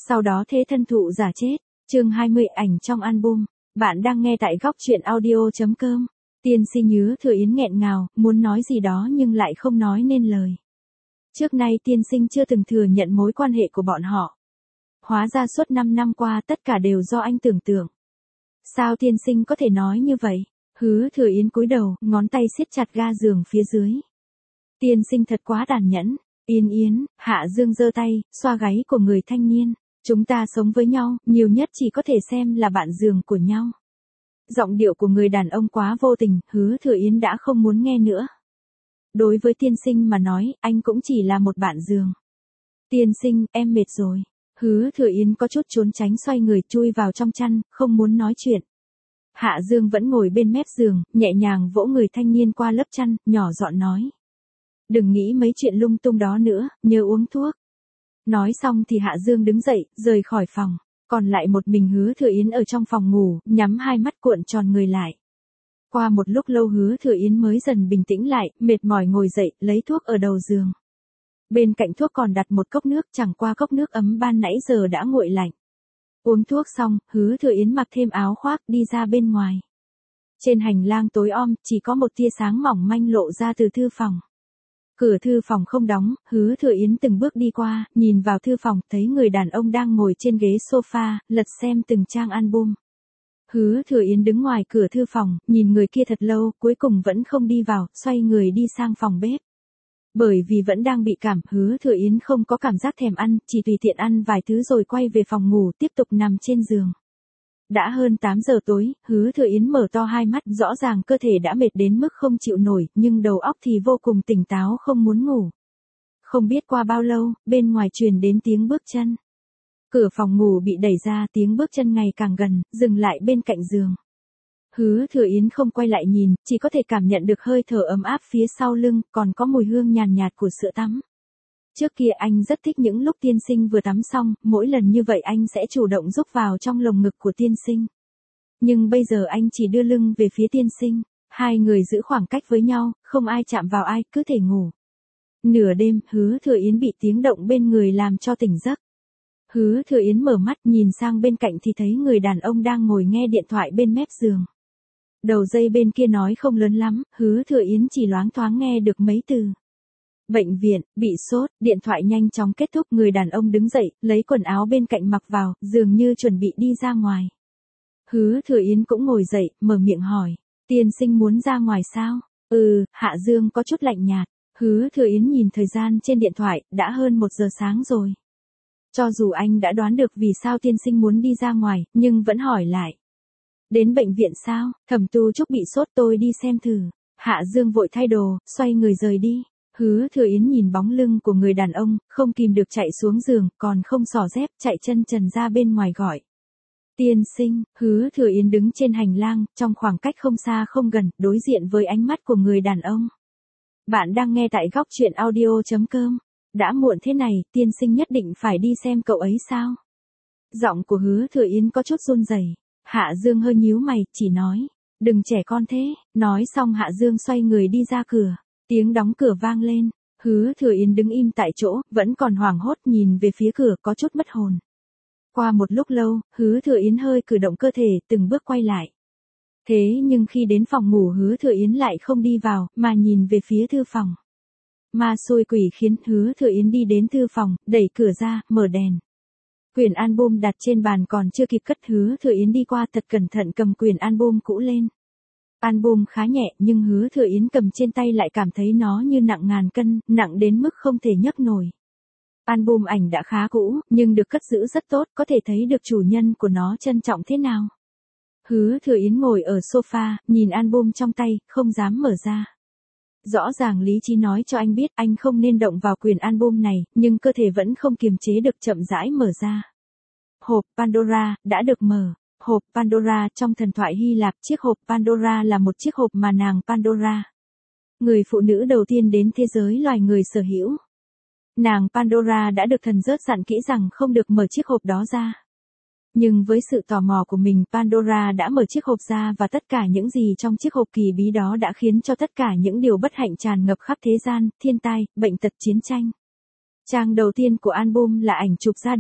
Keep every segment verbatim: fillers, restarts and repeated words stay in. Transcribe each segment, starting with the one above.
Sau đó thế thân thụ giả chết. Chương hai mươi ảnh trong album. Bạn đang nghe tại góc truyện audio chấm com. Tiên sinh Hứa Thừa Yến nghẹn ngào, muốn nói gì đó nhưng lại không nói nên lời. Trước nay tiên sinh chưa từng thừa nhận mối quan hệ của bọn họ. Hóa ra suốt năm năm qua tất cả đều do anh tưởng tượng. Sao tiên sinh có thể nói như vậy? Hứa Thừa Yến cúi đầu, ngón tay siết chặt ga giường phía dưới. Tiên sinh thật quá tàn nhẫn. Yên Yến, Hạ Dương giơ tay, xoa gáy của người thanh niên. Chúng ta sống với nhau, nhiều nhất chỉ có thể xem là bạn giường của nhau. Giọng điệu của người đàn ông quá vô tình, Hứa Thừa Yến đã không muốn nghe nữa. Đối với tiên sinh mà nói, anh cũng chỉ là một bạn giường. Tiên sinh, em mệt rồi. Hứa Thừa Yến có chút trốn tránh xoay người chui vào trong chăn, không muốn nói chuyện. Hạ Dương vẫn ngồi bên mép giường, nhẹ nhàng vỗ người thanh niên qua lớp chăn, nhỏ giọng nói. Đừng nghĩ mấy chuyện lung tung đó nữa, nhớ uống thuốc. Nói xong thì Hạ Dương đứng dậy, rời khỏi phòng. Còn lại một mình Hứa Thừa Yến ở trong phòng ngủ, nhắm hai mắt cuộn tròn người lại. Qua một lúc lâu Hứa Thừa Yến mới dần bình tĩnh lại, mệt mỏi ngồi dậy, lấy thuốc ở đầu giường. Bên cạnh thuốc còn đặt một cốc nước, chẳng qua cốc nước ấm ban nãy giờ đã nguội lạnh. Uống thuốc xong, Hứa Thừa Yến mặc thêm áo khoác đi ra bên ngoài. Trên hành lang tối om, chỉ có một tia sáng mỏng manh lộ ra từ thư phòng. Cửa thư phòng không đóng, Hứa Thừa Yến từng bước đi qua, nhìn vào thư phòng, thấy người đàn ông đang ngồi trên ghế sofa, lật xem từng trang album. Hứa Thừa Yến đứng ngoài cửa thư phòng, nhìn người kia thật lâu, cuối cùng vẫn không đi vào, xoay người đi sang phòng bếp. Bởi vì vẫn đang bị cảm, Hứa Thừa Yến không có cảm giác thèm ăn, chỉ tùy tiện ăn vài thứ rồi quay về phòng ngủ, tiếp tục nằm trên giường. Đã hơn tám giờ tối, Hứa Thừa Yến mở to hai mắt, rõ ràng cơ thể đã mệt đến mức không chịu nổi, nhưng đầu óc thì vô cùng tỉnh táo không muốn ngủ. Không biết qua bao lâu, bên ngoài truyền đến tiếng bước chân. Cửa phòng ngủ bị đẩy ra, tiếng bước chân ngày càng gần, dừng lại bên cạnh giường. Hứa Thừa Yến không quay lại nhìn, chỉ có thể cảm nhận được hơi thở ấm áp phía sau lưng, còn có mùi hương nhàn nhạt của sữa tắm. Trước kia anh rất thích những lúc tiên sinh vừa tắm xong, mỗi lần như vậy anh sẽ chủ động rúc vào trong lồng ngực của tiên sinh. Nhưng bây giờ anh chỉ đưa lưng về phía tiên sinh, hai người giữ khoảng cách với nhau, không ai chạm vào ai, cứ thể ngủ. Nửa đêm, Hứa Thừa Yến bị tiếng động bên người làm cho tỉnh giấc. Hứa Thừa Yến mở mắt nhìn sang bên cạnh thì thấy người đàn ông đang ngồi nghe điện thoại bên mép giường. Đầu dây bên kia nói không lớn lắm, Hứa Thừa Yến chỉ loáng thoáng nghe được mấy từ. Bệnh viện, bị sốt, điện thoại nhanh chóng kết thúc, người đàn ông đứng dậy, lấy quần áo bên cạnh mặc vào, dường như chuẩn bị đi ra ngoài. Hứa Thừa Yến cũng ngồi dậy, mở miệng hỏi, tiên sinh muốn ra ngoài sao? Ừ, Hạ Dương có chút lạnh nhạt. Hứa Thừa Yến nhìn thời gian trên điện thoại, đã hơn một giờ sáng rồi. Cho dù anh đã đoán được vì sao tiên sinh muốn đi ra ngoài, nhưng vẫn hỏi lại. Đến bệnh viện sao? Thẩm Tu Trúc bị sốt, tôi đi xem thử. Hạ Dương vội thay đồ, xoay người rời đi. Hứa Thừa Yến nhìn bóng lưng của người đàn ông, không kìm được chạy xuống giường, còn không xỏ dép, chạy chân trần ra bên ngoài gọi. Tiên sinh, Hứa Thừa Yến đứng trên hành lang, trong khoảng cách không xa không gần, đối diện với ánh mắt của người đàn ông. Bạn đang nghe tại góc truyện audio chấm com. Đã muộn thế này, tiên sinh nhất định phải đi xem cậu ấy sao? Giọng của Hứa Thừa Yến có chút run rẩy. Hạ Dương hơi nhíu mày, chỉ nói, đừng trẻ con thế. Nói xong Hạ Dương xoay người đi ra cửa. Tiếng đóng cửa vang lên, Hứa Thừa Yến đứng im tại chỗ, vẫn còn hoảng hốt nhìn về phía cửa có chút mất hồn. Qua một lúc lâu, Hứa Thừa Yến hơi cử động cơ thể, từng bước quay lại. Thế nhưng khi đến phòng ngủ Hứa Thừa Yến lại không đi vào, mà nhìn về phía thư phòng. Ma xui quỷ khiến Hứa Thừa Yến đi đến thư phòng, đẩy cửa ra, mở đèn. Quyển album đặt trên bàn còn chưa kịp cất, Hứa Thừa Yến đi qua thật cẩn thận cầm quyển album cũ lên. Album khá nhẹ nhưng Hứa Thừa Yến cầm trên tay lại cảm thấy nó như nặng ngàn cân, nặng đến mức không thể nhấc nổi. Album ảnh đã khá cũ, nhưng được cất giữ rất tốt, có thể thấy được chủ nhân của nó trân trọng thế nào. Hứa Thừa Yến ngồi ở sofa, nhìn album trong tay, không dám mở ra. Rõ ràng lý trí nói cho anh biết anh không nên động vào quyển album này, nhưng cơ thể vẫn không kiềm chế được chậm rãi mở ra. Hộp Pandora đã được mở. Hộp Pandora trong thần thoại Hy Lạp, chiếc hộp Pandora là một chiếc hộp mà nàng Pandora, người phụ nữ đầu tiên đến thế giới loài người sở hữu. Nàng Pandora đã được thần rớt dặn kỹ rằng không được mở chiếc hộp đó ra. Nhưng với sự tò mò của mình, Pandora đã mở chiếc hộp ra và tất cả những gì trong chiếc hộp kỳ bí đó đã khiến cho tất cả những điều bất hạnh tràn ngập khắp thế gian, thiên tai, bệnh tật, chiến tranh. Trang đầu tiên của album là ảnh chụp gia đình.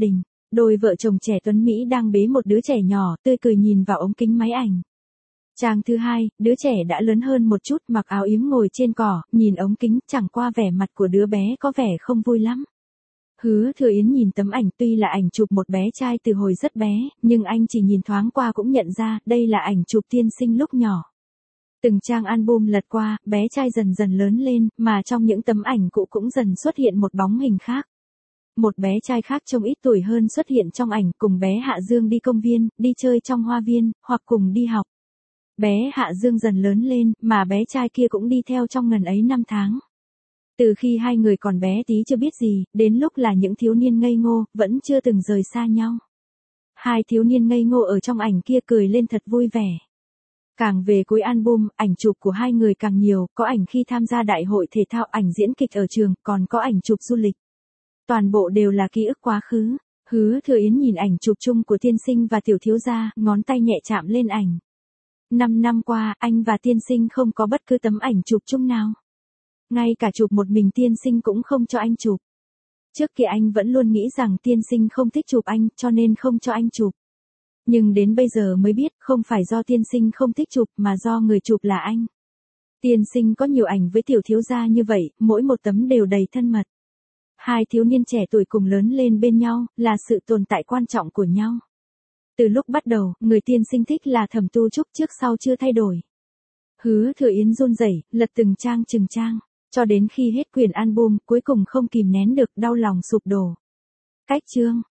Đôi vợ chồng trẻ tuấn Mỹ đang bế một đứa trẻ nhỏ, tươi cười nhìn vào ống kính máy ảnh. Trang thứ hai, đứa trẻ đã lớn hơn một chút, mặc áo yếm ngồi trên cỏ, nhìn ống kính, chẳng qua vẻ mặt của đứa bé có vẻ không vui lắm. Hứa Thừa Yến nhìn tấm ảnh, tuy là ảnh chụp một bé trai từ hồi rất bé, nhưng anh chỉ nhìn thoáng qua cũng nhận ra, đây là ảnh chụp tiên sinh lúc nhỏ. Từng trang album lật qua, bé trai dần dần lớn lên, mà trong những tấm ảnh cũ cũng dần xuất hiện một bóng hình khác. Một bé trai khác trông ít tuổi hơn xuất hiện trong ảnh, cùng bé Hạ Dương đi công viên, đi chơi trong hoa viên, hoặc cùng đi học. Bé Hạ Dương dần lớn lên, mà bé trai kia cũng đi theo trong ngần ấy năm tháng. Từ khi hai người còn bé tí chưa biết gì, đến lúc là những thiếu niên ngây ngô, vẫn chưa từng rời xa nhau. Hai thiếu niên ngây ngô ở trong ảnh kia cười lên thật vui vẻ. Càng về cuối album, ảnh chụp của hai người càng nhiều, có ảnh khi tham gia đại hội thể thao, ảnh diễn kịch ở trường, còn có ảnh chụp du lịch. Toàn bộ đều là ký ức quá khứ. Hứa Thừa Yến nhìn ảnh chụp chung của tiên sinh và tiểu thiếu gia, ngón tay nhẹ chạm lên ảnh. Năm năm qua, anh và tiên sinh không có bất cứ tấm ảnh chụp chung nào. Ngay cả chụp một mình tiên sinh cũng không cho anh chụp. Trước kia anh vẫn luôn nghĩ rằng tiên sinh không thích chụp anh, cho nên không cho anh chụp. Nhưng đến bây giờ mới biết, không phải do tiên sinh không thích chụp, mà do người chụp là anh. Tiên sinh có nhiều ảnh với tiểu thiếu gia như vậy, mỗi một tấm đều đầy thân mật. Hai thiếu niên trẻ tuổi cùng lớn lên bên nhau, là sự tồn tại quan trọng của nhau. Từ lúc bắt đầu, người tiên sinh thích là Thẩm Tu Trúc, trước sau chưa thay đổi. Hứa Thừa Yến run rẩy, lật từng trang từng trang, cho đến khi hết quyển album, cuối cùng không kìm nén được, đau lòng sụp đổ. Cách chương